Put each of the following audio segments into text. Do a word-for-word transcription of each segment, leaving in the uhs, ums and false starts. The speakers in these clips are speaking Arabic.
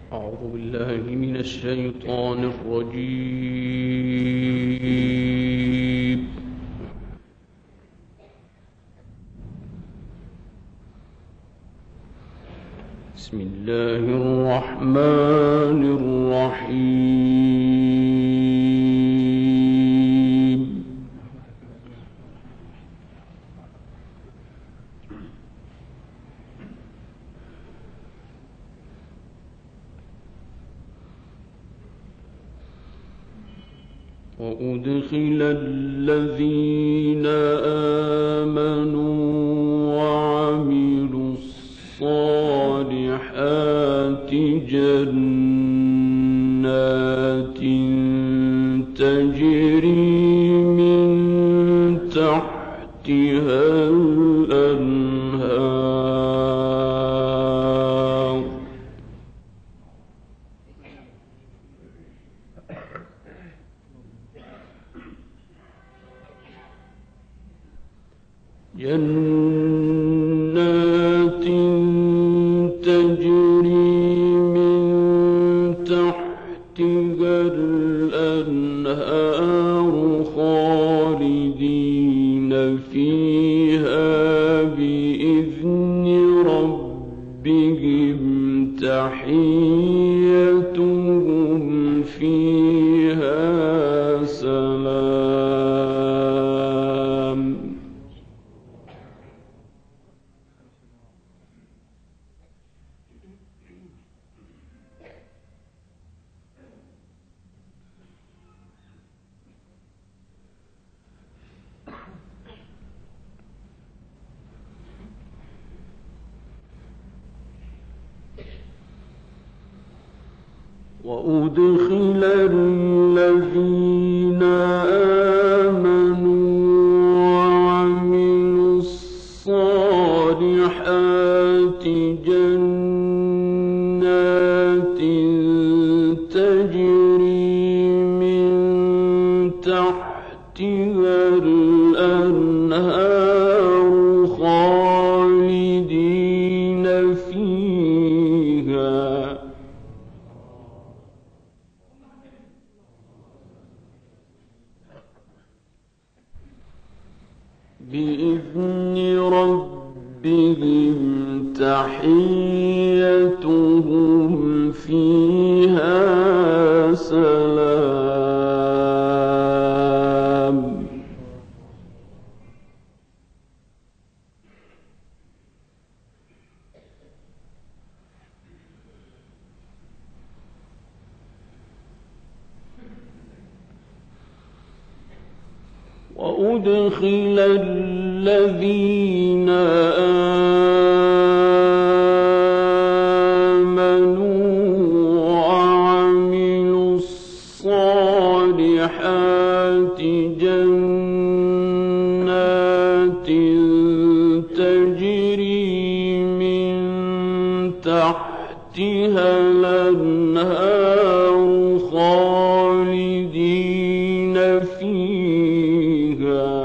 أعوذ بالله من الشيطان الرجيم. بسم الله الرحمن الرحيم. وأدخل الذين آمنوا وعملوا الصالحات جنات تجري من تحتها الأنهار جنات تجري من تحتها الأنهار خالدين فيها بإذن ربهم تحيتهم فيها سلام. وأدخل الذين آمنوا وعملوا الصالحات جنات تجري من تحتها الأنهار خالدين فيها بإذن ربهم تحيتهم فيها سلام. وأدخل الذين آمنوا وعملوا الصالحات جنات تجري من تحتها الأنهار خالدين فيها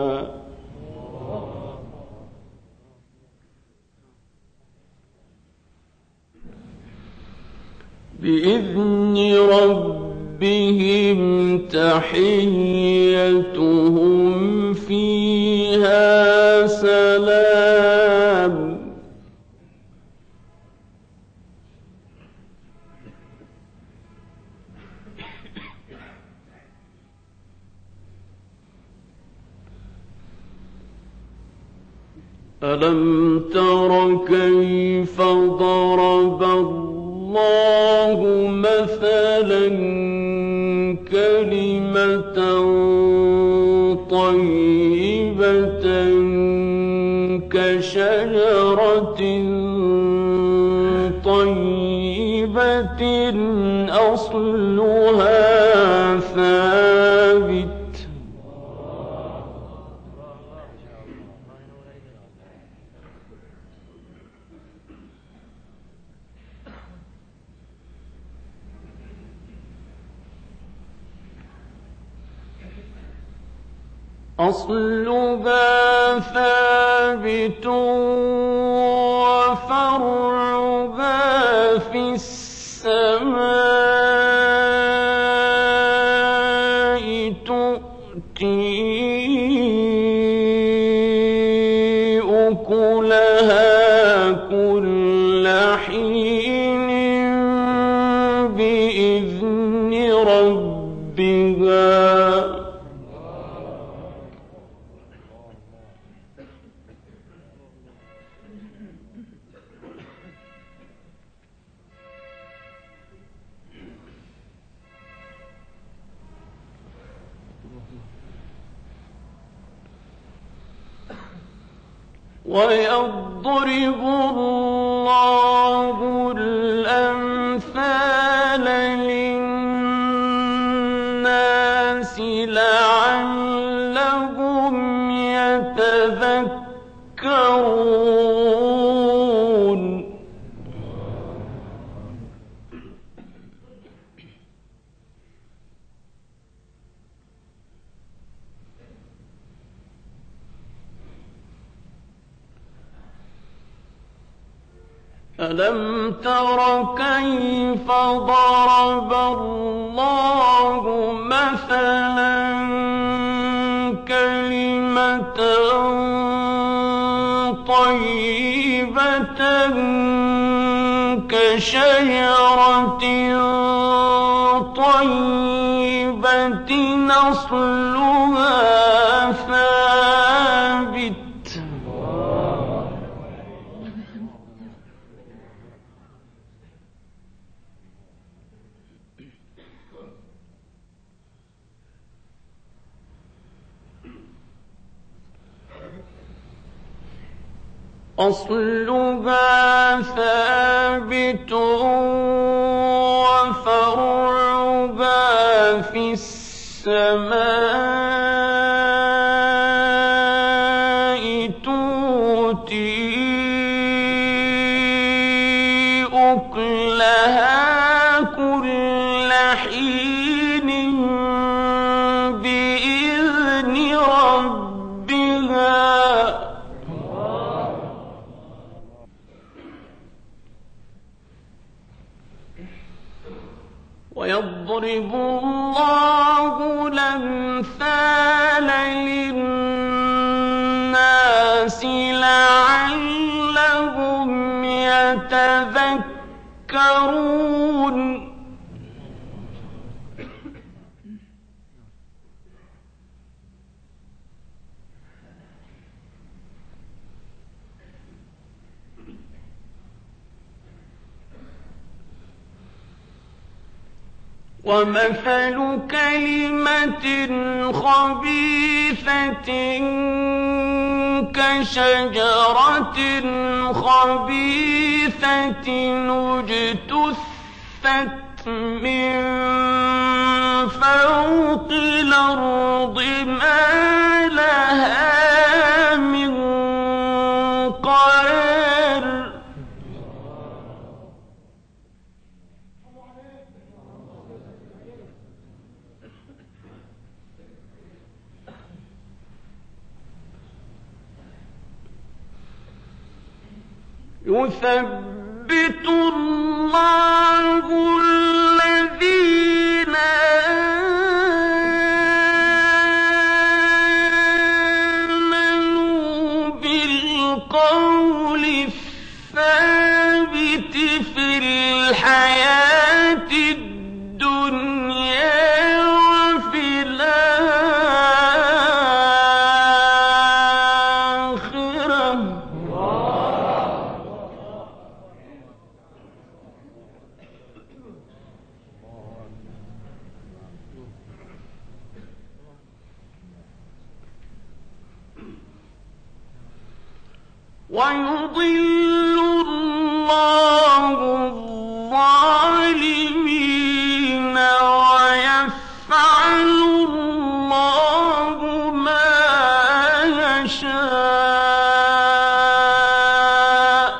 بإذن ربهم تحيتهم فيها سلام. ألم تر كيف ضرب الله مثلا كلمة طيبة كشجرة طيبة أصلها ثابت أصلها ثابت وفرعها في السماء معين بإذن ربها ويضرب الله الأمثال للناس لعلهم يتذكرون ألم تر كيف ضرب الله مثلا كلمة طيبة كشجرة طيبة أصلها ثابت أصلها ثابت وفرعها في السماء تؤتي أكلها كل حين بإذن ربها ويضرب الله الأمثال للناس لعلهم يتذكرون ومثل كلمة خبيثة كشجرة خبيثة اجتثت من فوق الأرض ما لها من قرار يثبت الله الذين آمنوا بالقول الثابت في الحياة الدنيا وفي الآخرة ويضل الله الظالمين ويفعل الله ما يشاء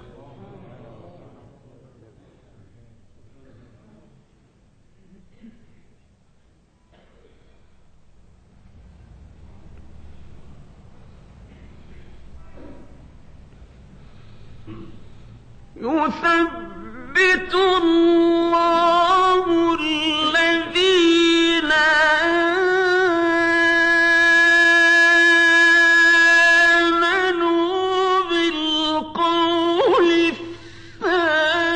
يثبت الله الذين آمنوا بالقول الثابت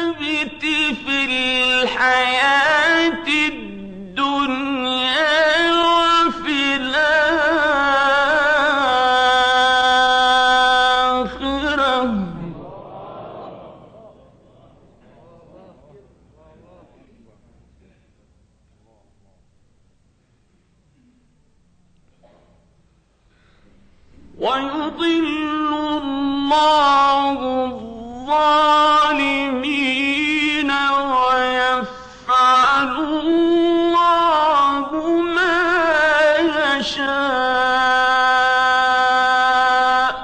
ويضل الله الظالمين ويفعل الله ما يشاء.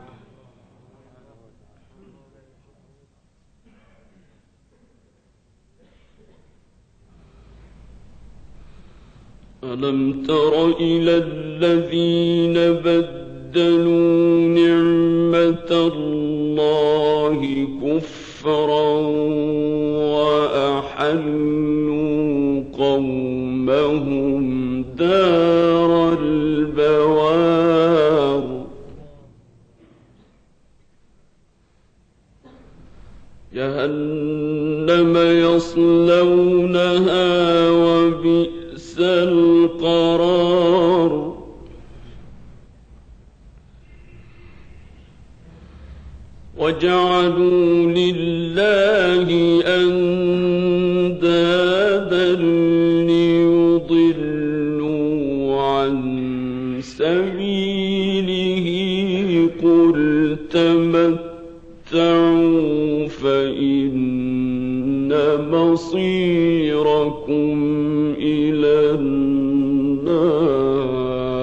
ألم تر إلى الذين بدلوا نعمة الله كفرا وأحلوا قومهم دار البوار جهنم يصلونها وبئس القرار. وجعلوا لله أندادا ليضلوا عن سبيله قل تمتعوا فإن مصيركم إلى النار.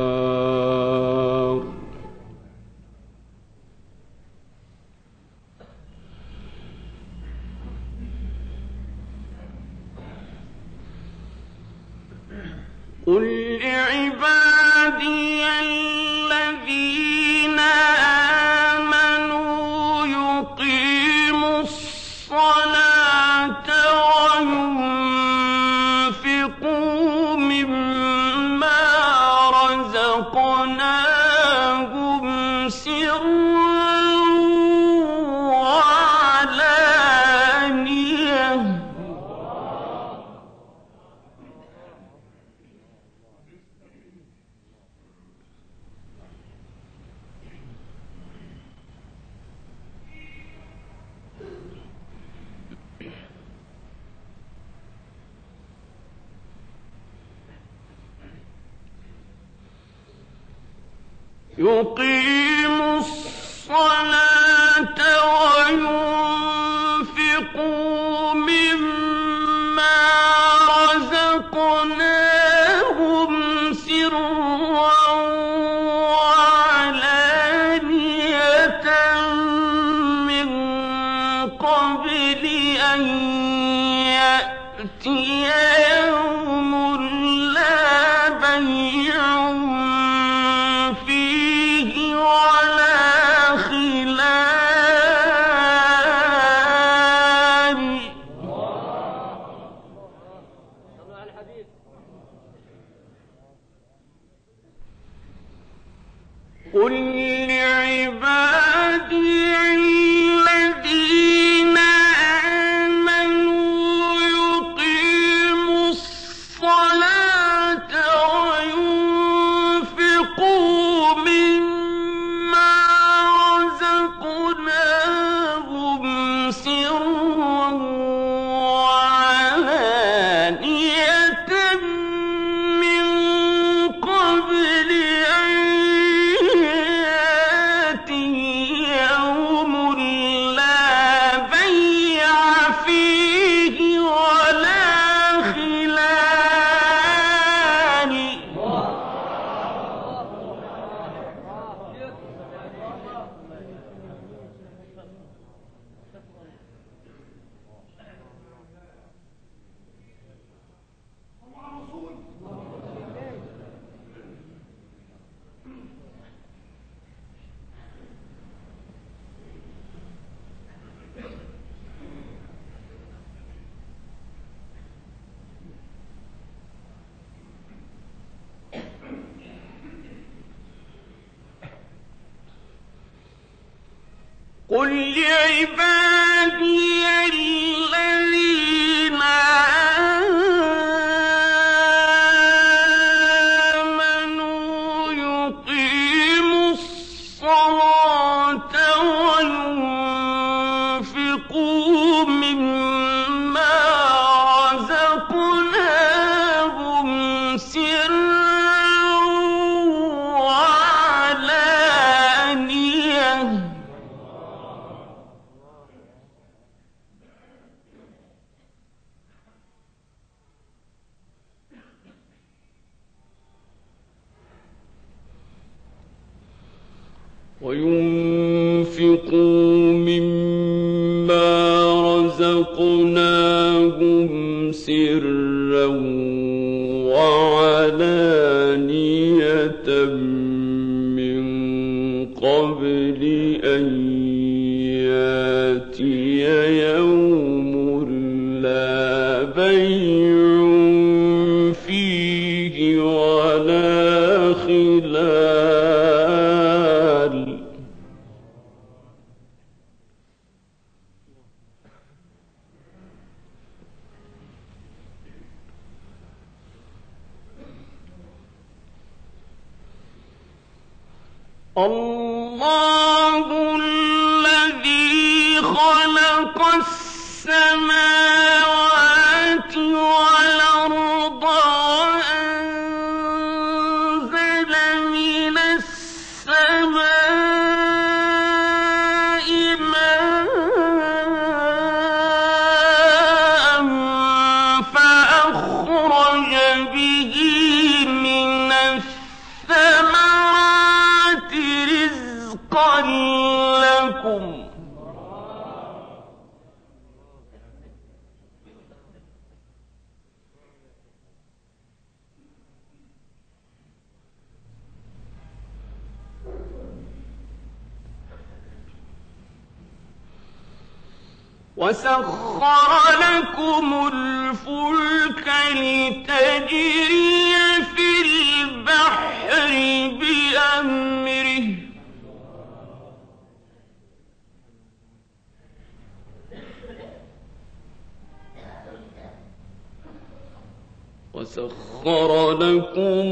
قل لعبادي الذين آمنوا يقيموا الصلاة وينفقوا مما رزقناهم سرا وعلانية يقيموا الصلاة وينفقوا مما رزقناهم سرا وعلانية من قبل أن يأتي يوم لا بيع ولا خلال. قل لعبادي الذين آمنوا يقيموا الصلاة وينفقوا مما رزقناهم سرا وعلانية من قبل أن يأتي يوم لا بيع فيه ولا خلال. قل لعبادي الذين آمنوا يقيموا الصلاة وينفقوا مما رزقناهم سرا وعلانية وينفقوا مما رزقناهم سرا وعلانية من قبل أن يأتي يوم لا بيع فيه ولا خلال. الله الذي خلق السماوات والأرض وأنزل من السماء ماء فأخرج به من الثمرات رزقا لكم وسخر لكم الفلك لتجري في البحر بأمره وسخر لكم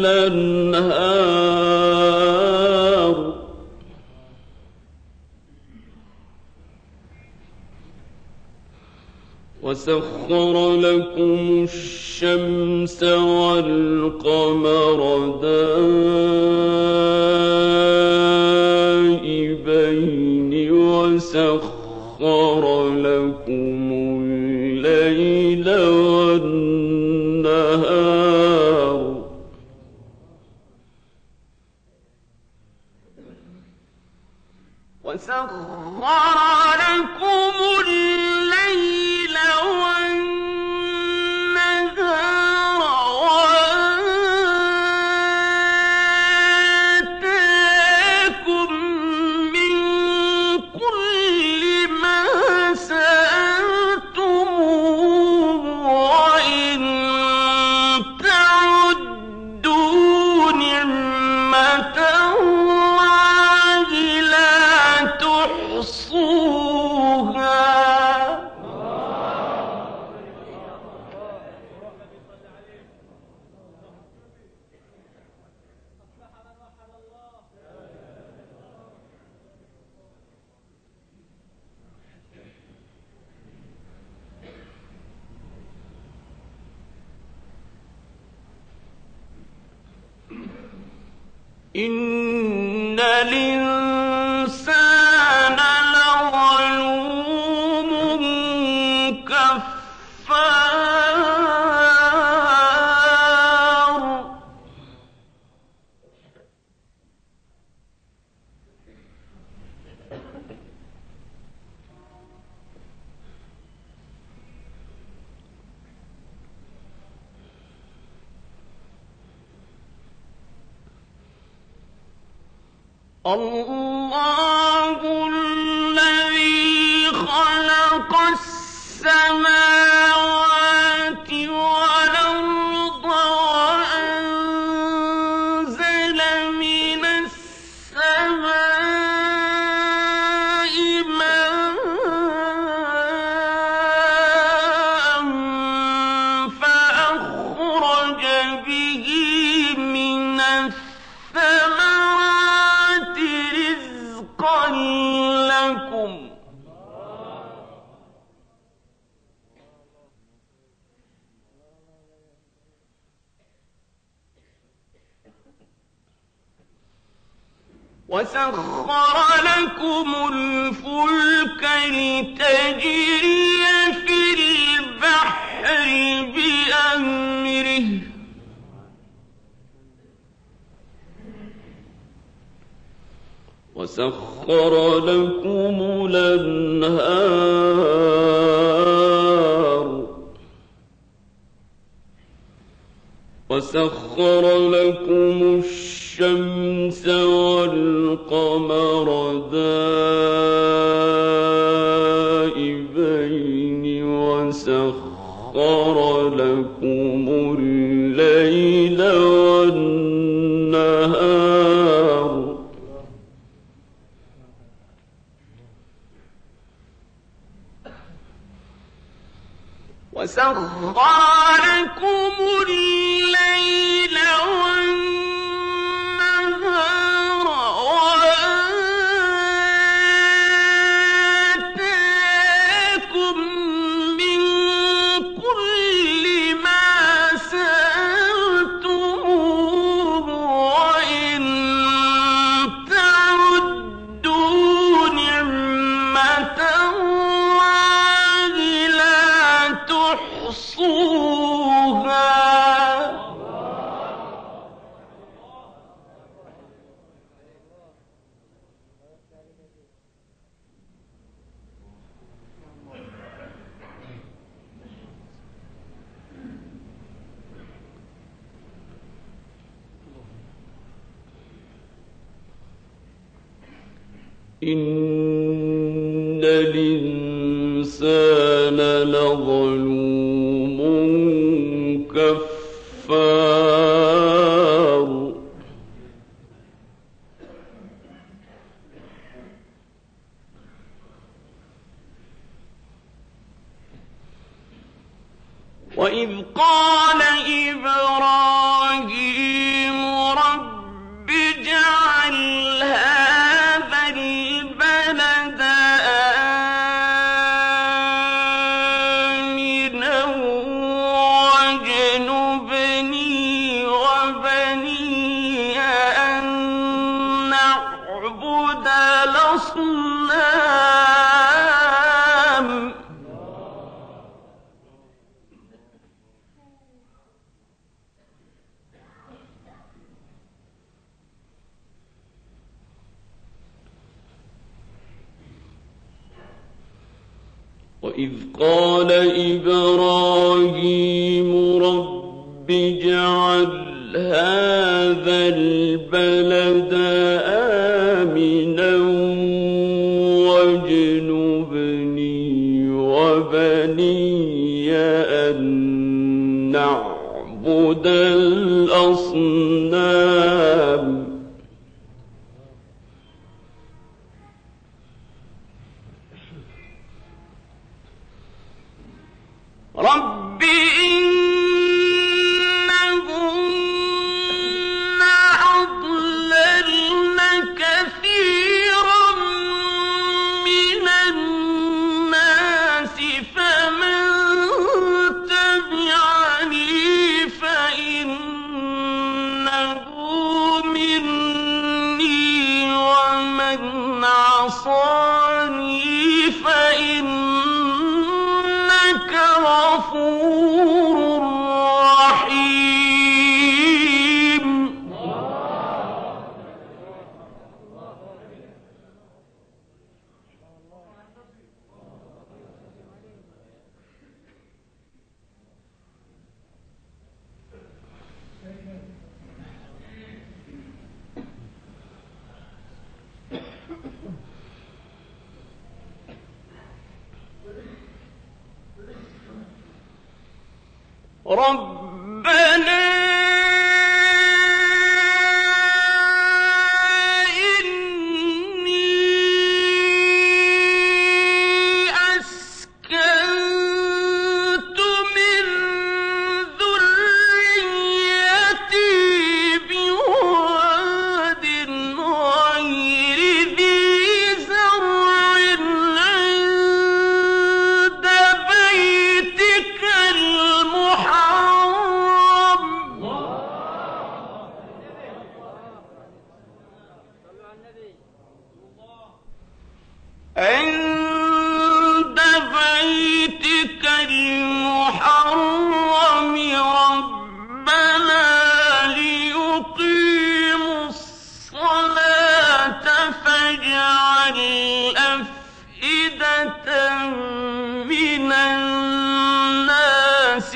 الأنهار وسخر لكم الشمس والقمر دائبين وسخر لكم الليل والنهار وسخر لكم الليل والنهار وآتاكم من كل ما سألتموه وإن تعدوا نعمة الله لا تحصوها إن الإنسان لظلوم كفار الله الذي خلق السماوات والأرض وأنزل من السماء ماء فأخرج به من الثمرات رزقا لكم وسخر لكم الفلك لتجري في البحر بأمره وسخر لكم الأنهار وسخر لكم الشمس والقمر دائبين وسخر لكم الليل والنهار وسخر لكم الليل والنهار وآتاكم من كل ما سألتموه وإن تعدوا نعمة الله لا تحصوها إن الإنسان لظلوم كفار وإذ قال إبراهيم رب اجعل هذا البلد آمنا واجنبني وبني أن نعبد الأصنام وإذ قال إبراهيم رب اجعل هذا البلد آمنا واجنبني وبني أن نعبد الأصنام رب إنهن أضللن كثيرا من الناس فمن تبعني فإنه مني ومن عصاني فإنك غفور رحيم ربنا إني أسكنت من ذريتي بواد غير ذي زرع عند بيتك المحرم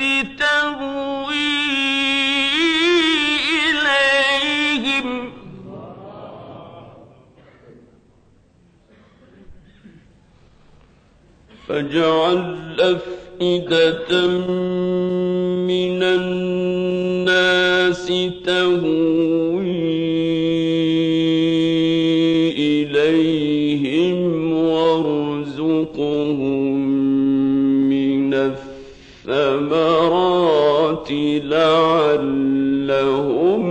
تهوي إليهم فاجعل أفئدة من الناس تهوي إليهم وارزقهم من الثمرات لعلهم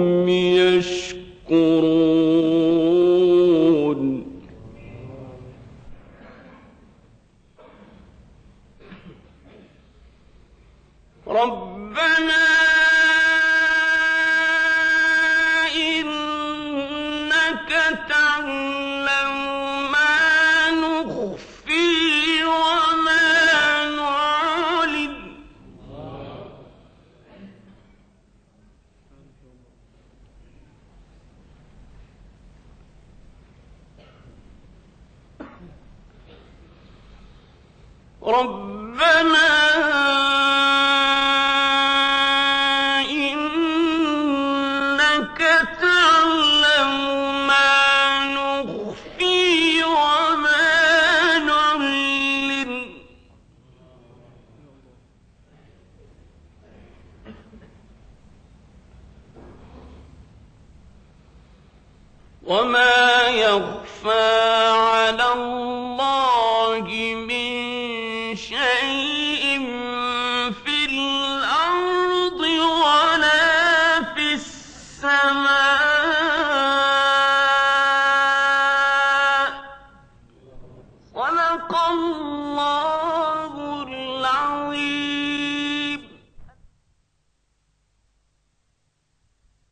يشكرون ربنا إنك تعلم ما نخفي وما نعلن ربنا وما يخفى